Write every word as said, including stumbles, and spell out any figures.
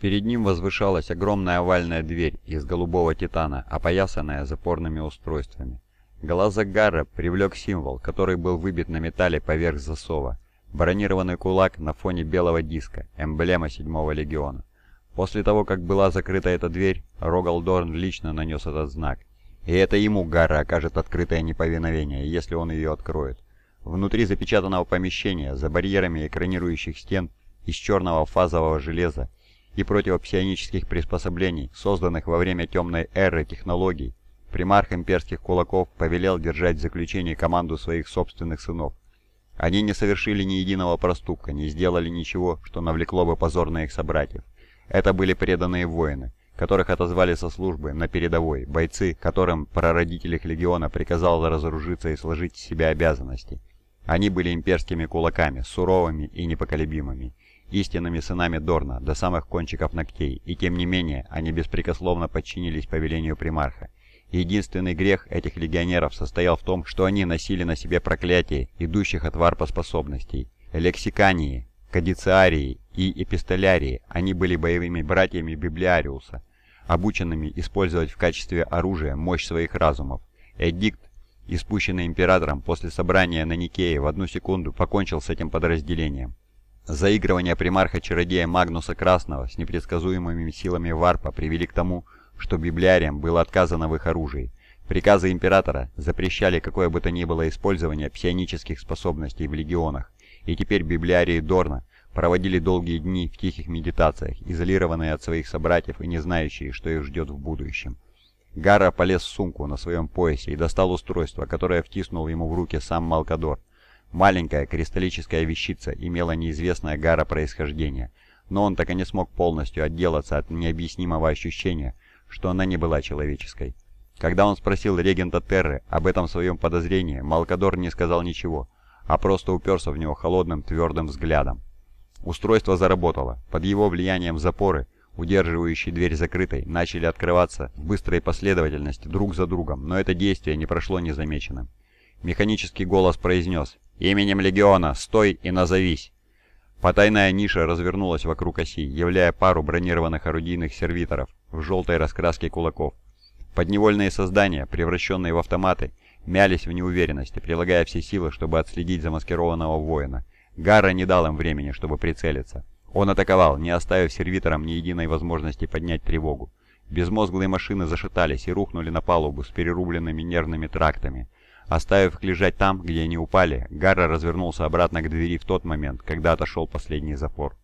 Перед ним возвышалась огромная овальная дверь из голубого титана, опоясанная запорными устройствами. Глаза Гарра привлек символ, который был выбит на металле поверх засова. Бронированный кулак на фоне белого диска, эмблема седьмого легиона. После того, как была закрыта эта дверь, Рогал Дорн лично нанес этот знак. И это ему Гарра окажет открытое неповиновение, если он ее откроет. Внутри запечатанного помещения, за барьерами экранирующих стен из черного фазового железа и противопсионических приспособлений, созданных во время темной эры технологий, примарх имперских кулаков повелел держать в заключении команду своих собственных сынов. Они не совершили ни единого проступка, не сделали ничего, что навлекло бы позор на их собратьев. Это были преданные воины, которых отозвали со службы на передовой, бойцы, которым прародитель их легиона приказал разоружиться и сложить с себя обязанности. Они были имперскими кулаками, суровыми и непоколебимыми, истинными сынами Дорна до самых кончиков ногтей, и тем не менее они беспрекословно подчинились повелению примарха. Единственный грех этих легионеров состоял в том, что они носили на себе проклятие идущих от варпа способностей. Лексикании, кадициарии и эпистолярии, они были боевыми братьями Библиариуса, обученными использовать в качестве оружия мощь своих разумов. Эдикт, испущенный императором после собрания на Никее, в одну секунду покончил с этим подразделением. Заигрывания примарха-чародея Магнуса Красного с непредсказуемыми силами варпа привели к тому, что библиариям было отказано в их оружии. Приказы императора запрещали какое бы то ни было использование псионических способностей в легионах, и теперь библиарии Дорна проводили долгие дни в тихих медитациях, изолированные от своих собратьев и не знающие, что их ждет в будущем. Гарра полез в сумку на своем поясе и достал устройство, которое втиснул ему в руки сам Малкадор. Маленькая кристаллическая вещица имела неизвестное Гарра происхождение, но он так и не смог полностью отделаться от необъяснимого ощущения, что она не была человеческой. Когда он спросил регента Терры об этом своем подозрении, Малкадор не сказал ничего, а просто уперся в него холодным твердым взглядом. Устройство заработало. Под его влиянием запоры, удерживающие дверь закрытой, начали открываться в быстрой последовательности друг за другом, но это действие не прошло незамеченным. Механический голос произнес: «Именем Легиона, стой и назовись!» Потайная ниша развернулась вокруг оси, являя пару бронированных орудийных сервиторов в желтой раскраске кулаков. Подневольные создания, превращенные в автоматы, мялись в неуверенности, прилагая все силы, чтобы отследить замаскированного воина. Гарра не дал им времени, чтобы прицелиться. Он атаковал, не оставив сервиторам ни единой возможности поднять тревогу. Безмозглые машины зашатались и рухнули на палубу с перерубленными нервными трактами. Оставив их лежать там, где они упали, Гарра развернулся обратно к двери в тот момент, когда отошел последний запор.